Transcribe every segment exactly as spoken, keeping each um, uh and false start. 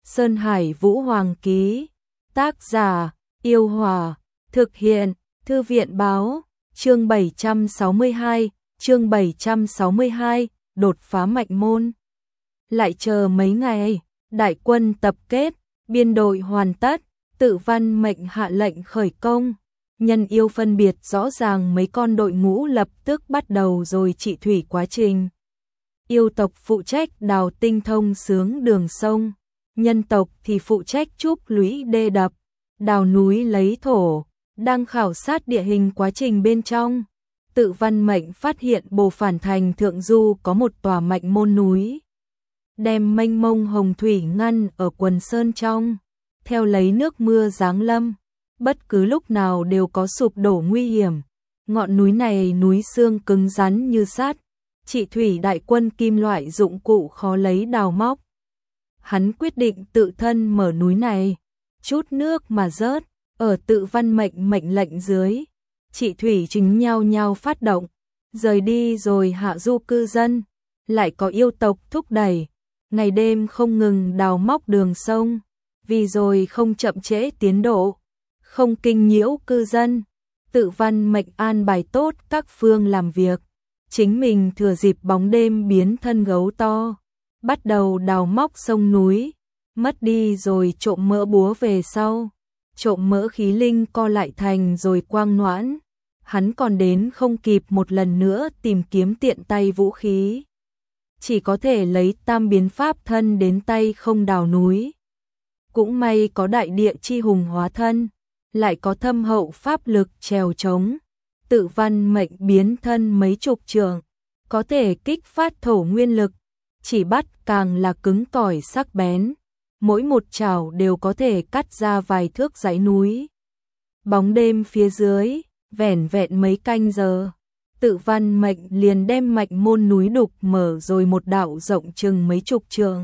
Sơn Hải Vũ Hoàng ký. Tác giả, Yêu Hòa. Thực hiện, Thư viện Báo. Chương bảy trăm sáu mươi hai, chương bảy trăm sáu mươi hai, đột phá mạch môn. Lại chờ mấy ngày, đại quân tập kết, biên đội hoàn tất, Tự Văn mệnh hạ lệnh khởi công. Nhân yêu phân biệt rõ ràng mấy con đội ngũ lập tức bắt đầu rồi trị thủy quá trình. Yêu tộc phụ trách đào tinh thông xướng đường sông, nhân tộc thì phụ trách trúc lũy đê đập, đào núi lấy thổ, đang khảo sát địa hình quá trình bên trong. Tự Văn mệnh phát hiện Bồ Phản Thành thượng du có một tòa mạch môn núi, đem mênh mông hồng thủy ngăn ở quần sơn trong, theo lấy nước mưa giáng lâm, bất cứ lúc nào đều có sụp đổ nguy hiểm. Ngọn núi này núi xương cứng rắn như sắt, trị thủy đại quân kim loại dụng cụ khó lấy đào móc. Hắn quyết định tự thân mở núi này, chút nước mà rớt, ở Tự Văn mệnh mệnh lệnh dưới, trị thủy chính nhau nhau phát động, rời đi rồi hạ du cư dân, lại có yêu tộc thúc đẩy, ngày đêm không ngừng đào móc đường sông, vì rồi không chậm trễ tiến độ, không kinh nhiễu cư dân. Tự Văn mệnh an bài tốt các phương làm việc, chính mình thừa dịp bóng đêm biến thân gấu to, bắt đầu đào móc sông núi, mất đi rồi trộm mỡ búa về sau, trộm mỡ khí linh co lại thành rồi quang noãn, hắn còn đến không kịp một lần nữa tìm kiếm tiện tay vũ khí, chỉ có thể lấy tam biến pháp thân đến tay không đào núi. Cũng may có đại địa chi hùng hóa thân, lại có thâm hậu pháp lực trèo trống. Tự Văn mệnh biến thân mấy chục trượng, có thể kích phát thổ nguyên lực, chỉ bắt càng là cứng cỏi sắc bén, mỗi một chảo đều có thể cắt ra vài thước dãy núi. Bóng đêm phía dưới, vẻn vẹn mấy canh giờ, Tự Văn mệnh liền đem mạch môn núi đục mở rồi một đạo rộng chừng mấy chục trượng,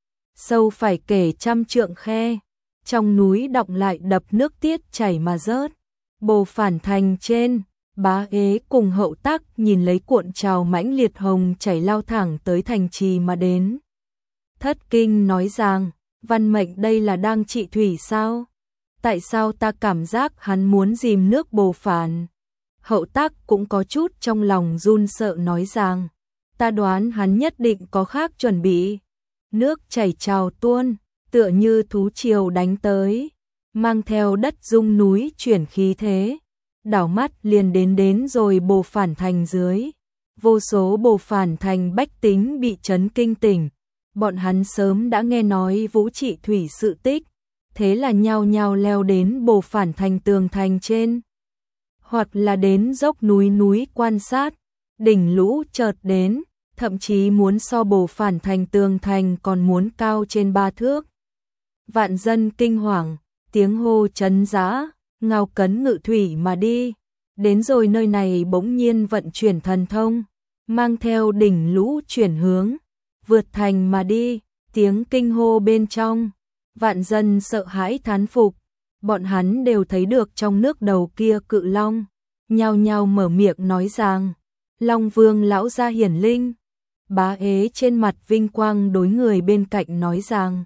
sâu phải kể trăm trượng khe, trong núi đọng lại đập nước tiết chảy mà rớt. Bồ Phản Thành trên, Bá Ế cùng Hậu Tắc nhìn lấy cuộn trào mãnh liệt hồng chảy lao thẳng tới thành trì mà đến. Thất kinh nói rằng, Văn mệnh đây là đang trị thủy sao? Tại sao ta cảm giác hắn muốn dìm nước Bồ Phản? Hậu Tắc cũng có chút trong lòng run sợ nói rằng, ta đoán hắn nhất định có khác chuẩn bị. Nước chảy trào tuôn, tựa như thú triều đánh tới, mang theo đất rung núi chuyển khí thế. Đảo mắt liền đến đến rồi Bồ Phản Thành dưới. Vô số Bồ Phản Thành bách tính bị chấn kinh tỉnh. Bọn hắn sớm đã nghe nói Vũ trị thủy sự tích, thế là nhao nhao leo đến Bồ Phản Thành tường thành trên, hoặc là đến dốc núi núi quan sát. Đỉnh lũ chợt đến, thậm chí muốn so Bồ Phản Thành tường thành còn muốn cao trên ba thước. Vạn dân kinh hoàng, tiếng hô chấn giã, ngao cấn ngự thủy mà đi. Đến rồi nơi này bỗng nhiên vận chuyển thần thông, mang theo đỉnh lũ chuyển hướng, vượt thành mà đi. Tiếng kinh hô bên trong, vạn dân sợ hãi thán phục. Bọn hắn đều thấy được trong nước đầu kia cự long, nhao nhao mở miệng nói rằng, Long Vương lão gia hiển linh. Bá Ế trên mặt vinh quang đối người bên cạnh nói rằng,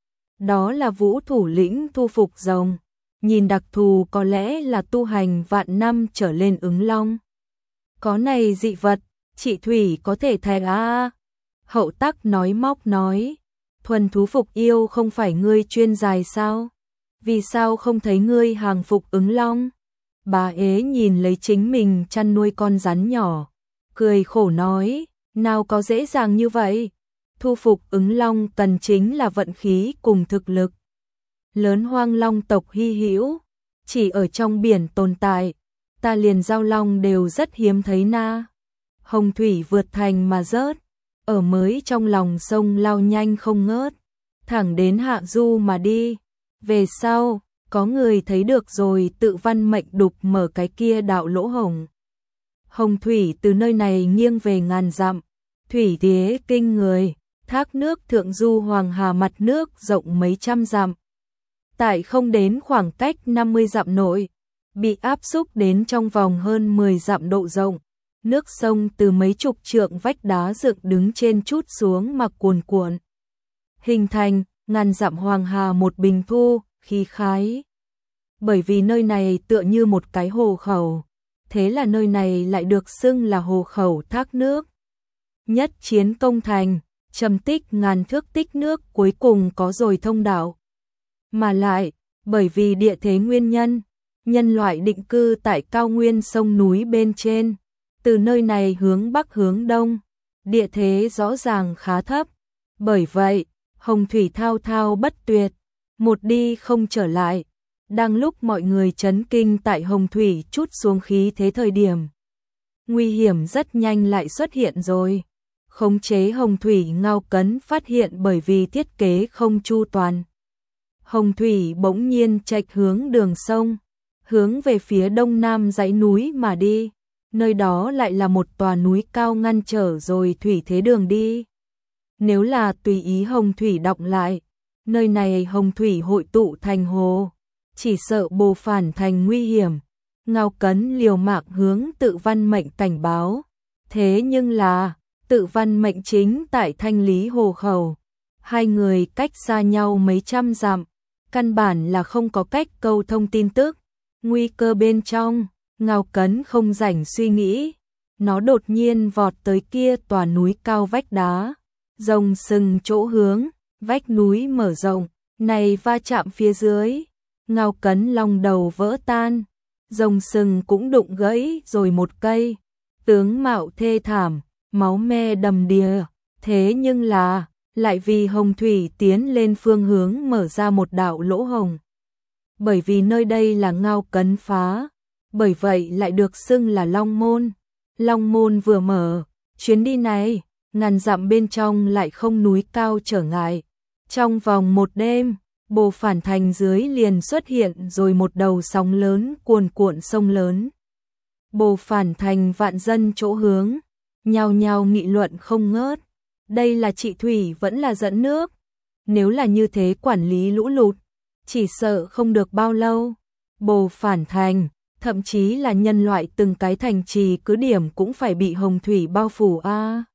đó là Vũ thủ lĩnh thu phục rồng, nhìn đặc thù có lẽ là tu hành vạn năm trở lên ứng long. Có này dị vật, trị thủy có thể thành a. Hậu Tắc nói móc nói, thuần thú phục yêu không phải ngươi chuyên dài sao? Vì sao không thấy ngươi hàng phục ứng long? Bá Ế nhìn lấy chính mình chăn nuôi con rắn nhỏ, cười khổ nói, nào có dễ dàng như vậy. Thu phục ứng long cần chính là vận khí cùng thực lực. Lớn hoang long tộc hy hữu, chỉ ở trong biển tồn tại, ta liền giao long đều rất hiếm thấy na. Hồng thủy vượt thành mà rớt, ở mới trong lòng sông lao nhanh không ngớt, thẳng đến hạ du mà đi. Về sau, có người thấy được rồi Tự Văn mệnh đục mở cái kia đạo lỗ hồng. Hồng thủy từ nơi này nghiêng về ngàn dặm, thủy thế kinh người, thác nước thượng du Hoàng Hà mặt nước rộng mấy trăm dặm. Tại không đến khoảng cách năm mươi dặm nội, bị áp xúc đến trong vòng hơn mười dặm độ rộng. Nước sông từ mấy chục trượng vách đá dựng đứng trên chút xuống mà cuồn cuộn, hình thành ngàn dặm hoàng hà một bình thu, khí khái. Bởi vì nơi này tựa như một cái hồ khẩu, thế là nơi này lại được xưng là hồ khẩu thác nước. Nhất chiến công thành, trầm tích ngàn thước tích nước cuối cùng có rồi thông đạo. Mà lại, bởi vì địa thế nguyên nhân, nhân loại định cư tại cao nguyên sông núi bên trên, từ nơi này hướng bắc hướng đông, địa thế rõ ràng khá thấp. Bởi vậy, hồng thủy thao thao bất tuyệt, một đi không trở lại. Đang lúc mọi người chấn kinh tại hồng thủy chút xuống khí thế thời điểm, nguy hiểm rất nhanh lại xuất hiện rồi. Khống chế hồng thủy Ngao Cấn phát hiện bởi vì thiết kế không chu toàn, hồng thủy bỗng nhiên chệch hướng đường sông, hướng về phía đông nam dãy núi mà đi. Nơi đó lại là một tòa núi cao ngăn trở rồi thủy thế đường đi. Nếu là tùy ý hồng thủy đọng lại, nơi này hồng thủy hội tụ thành hồ, chỉ sợ bồ phản thành nguy hiểm. Ngao Cấn liều mạng hướng Tự Văn Mệnh cảnh báo, thế nhưng là Tự Văn Mệnh chính tại Thanh Lý hồ khẩu, hai người cách xa nhau mấy trăm dặm, căn bản là không có cách câu thông tin tức. Nguy cơ bên trong, Ngao Cấn không rảnh suy nghĩ, nó đột nhiên vọt tới kia tòa núi cao vách đá, rồng sừng chỗ hướng, vách núi mở rộng, này va chạm phía dưới, Ngao Cấn lòng đầu vỡ tan, rồng sừng cũng đụng gãy rồi một cây, tướng mạo thê thảm, máu me đầm đìa, thế nhưng là, lại vì hồng thủy tiến lên phương hướng mở ra một đạo lỗ hồng. Bởi vì nơi đây là Ngao Cấn phá, bởi vậy lại được xưng là Long Môn. Long Môn vừa mở, chuyến đi này, ngàn dặm bên trong lại không núi cao trở ngại. Trong vòng một đêm, Bồ Phản thành dưới liền xuất hiện rồi một đầu sóng lớn cuồn cuộn sông lớn. Bồ Phản thành vạn dân chỗ hướng, nhao nhao nghị luận không ngớt. Đây là trị thủy vẫn là dẫn nước. Nếu là như thế quản lý lũ lụt, chỉ sợ không được bao lâu. Bồ Phản thành, thậm chí là nhân loại từng cái thành trì cứ điểm cũng phải bị hồng thủy bao phủ a. À,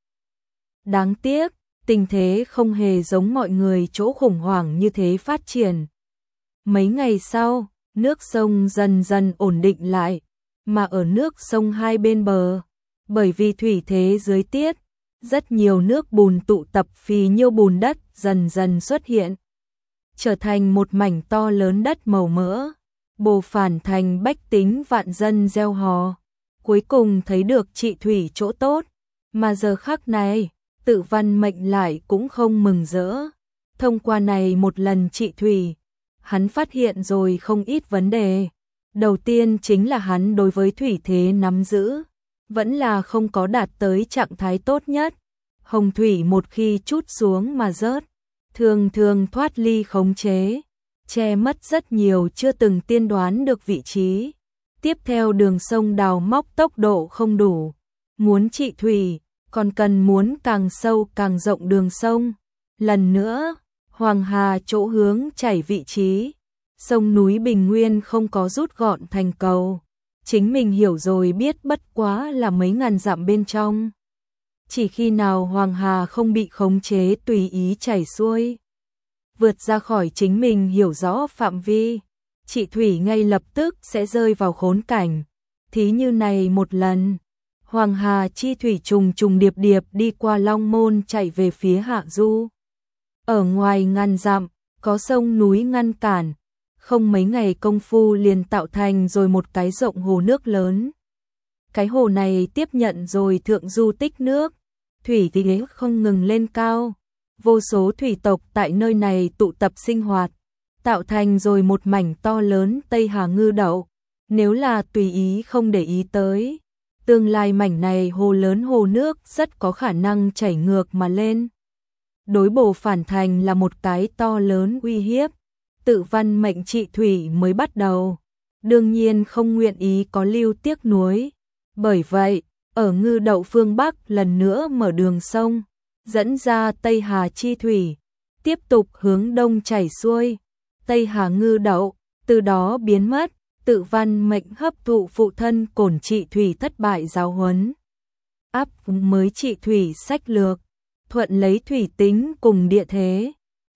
đáng tiếc, tình thế không hề giống mọi người chỗ khủng hoảng như thế phát triển. Mấy ngày sau, nước sông dần dần ổn định lại, mà ở nước sông hai bên bờ, bởi vì thủy thế dưới tiết, rất nhiều nước bùn tụ tập phì nhiêu bùn đất dần dần xuất hiện, trở thành một mảnh to lớn đất màu mỡ. Bồ Phản thành bách tính vạn dân gieo hò, cuối cùng thấy được trị thủy chỗ tốt, mà giờ khắc này, Tự Văn Mệnh lại cũng không mừng rỡ. Thông qua này một lần trị thủy, hắn phát hiện rồi không ít vấn đề. Đầu tiên chính là hắn đối với thủy thế nắm giữ, vẫn là không có đạt tới trạng thái tốt nhất. Hồng thủy một khi trút xuống mà rớt, thường thường thoát ly khống chế, che mất rất nhiều chưa từng tiên đoán được vị trí. Tiếp theo đường sông đào móc tốc độ không đủ, muốn trị thủy, còn cần muốn càng sâu càng rộng đường sông. Lần nữa, Hoàng Hà chỗ hướng chảy vị trí, sông núi Bình Nguyên không có rút gọn thành cầu. Chính mình hiểu rồi biết bất quá là mấy ngàn dặm bên trong. Chỉ khi nào Hoàng Hà không bị khống chế tùy ý chảy xuôi, vượt ra khỏi chính mình hiểu rõ phạm vi, trị thủy ngay lập tức sẽ rơi vào khốn cảnh. Thí như này một lần, Hoàng Hà chi thủy trùng trùng điệp điệp đi qua Long Môn chạy về phía hạ du. Ở ngoài ngàn dặm, có sông núi ngăn cản, không mấy ngày công phu liền tạo thành rồi một cái rộng hồ nước lớn. Cái hồ này tiếp nhận rồi thượng du tích nước, thủy thì không ngừng lên cao. Vô số thủy tộc tại nơi này tụ tập sinh hoạt, tạo thành rồi một mảnh to lớn Tây Hà Ngư Đậu. Nếu là tùy ý không để ý tới, tương lai mảnh này hồ lớn hồ nước rất có khả năng chảy ngược mà lên. Đối Bồ Phản thành là một cái to lớn uy hiếp. Tự Văn Mệnh trị thủy mới bắt đầu, đương nhiên không nguyện ý có lưu tiếc nuối. Bởi vậy, ở Ngư Đậu phương Bắc lần nữa mở đường sông, dẫn ra Tây Hà chi thủy, tiếp tục hướng đông chảy xuôi. Tây Hà Ngư Đậu, từ đó biến mất. Tự Văn Mệnh hấp thụ phụ thân Cổn trị thủy thất bại giáo huấn, áp mới trị thủy sách lược, thuận lấy thủy tính cùng địa thế,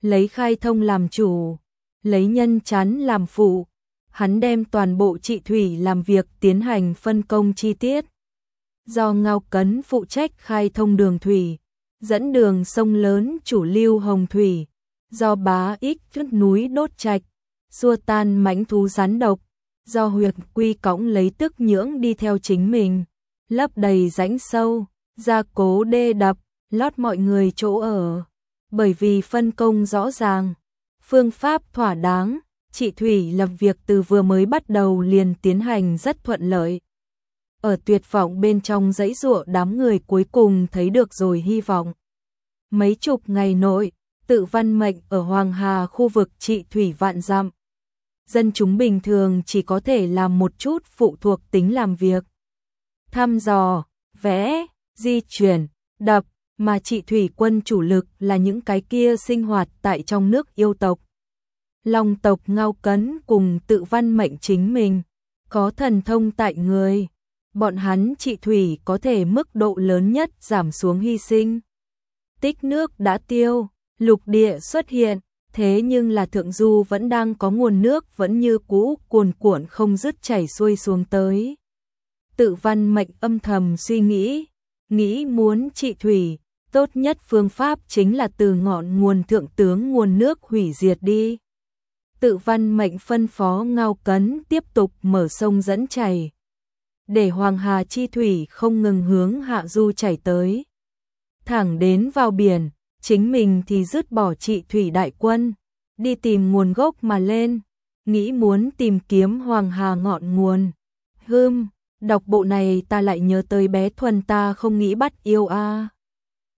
lấy khai thông làm chủ, lấy nhân chán làm phụ. Hắn đem toàn bộ trị thủy làm việc tiến hành phân công chi tiết. Do Ngao Cấn phụ trách khai thông đường thủy, dẫn đường sông lớn chủ lưu hồng thủy, do Bá Ích trước núi đốt trạch, xua tan mãnh thú rắn độc, do Huyệt Quy cõng lấy tức nhưỡng đi theo chính mình, lấp đầy rãnh sâu, gia cố đê đập, lót mọi người chỗ ở. Bởi vì phân công rõ ràng, phương pháp thỏa đáng, trị thủy lập việc từ vừa mới bắt đầu liền tiến hành rất thuận lợi. Ở tuyệt vọng bên trong dãy giụa đám người cuối cùng thấy được rồi hy vọng. Mấy chục ngày nội, Tự Văn mệnh ở Hoàng Hà khu vực trị thủy vạn dặm. Dân chúng bình thường chỉ có thể làm một chút phụ thuộc tính làm việc. Thăm dò, vẽ, di chuyển, đập, mà trị thủy quân chủ lực là những cái kia sinh hoạt tại trong nước yêu tộc. Long tộc Ngao Cấn cùng Tự Văn mệnh chính mình, có thần thông tại người. Bọn hắn trị thủy có thể mức độ lớn nhất giảm xuống hy sinh. Tích nước đã tiêu, lục địa xuất hiện, thế nhưng là thượng du vẫn đang có nguồn nước vẫn như cũ cuồn cuộn không dứt chảy xuôi xuống tới. Tự Văn mệnh âm thầm suy nghĩ, nghĩ muốn trị thủy, tốt nhất phương pháp chính là từ ngọn nguồn thượng tướng nguồn nước hủy diệt đi. Tự Văn mệnh phân phó Ngao Cấn tiếp tục mở sông dẫn chảy, để Hoàng Hà chi thủy không ngừng hướng hạ du chảy tới, thẳng đến vào biển, chính mình thì dứt bỏ trị thủy đại quân, đi tìm nguồn gốc mà lên, nghĩ muốn tìm kiếm Hoàng Hà ngọn nguồn. Hừm, đọc bộ này ta lại nhớ tới bé Thuần ta không nghĩ bắt yêu a. À.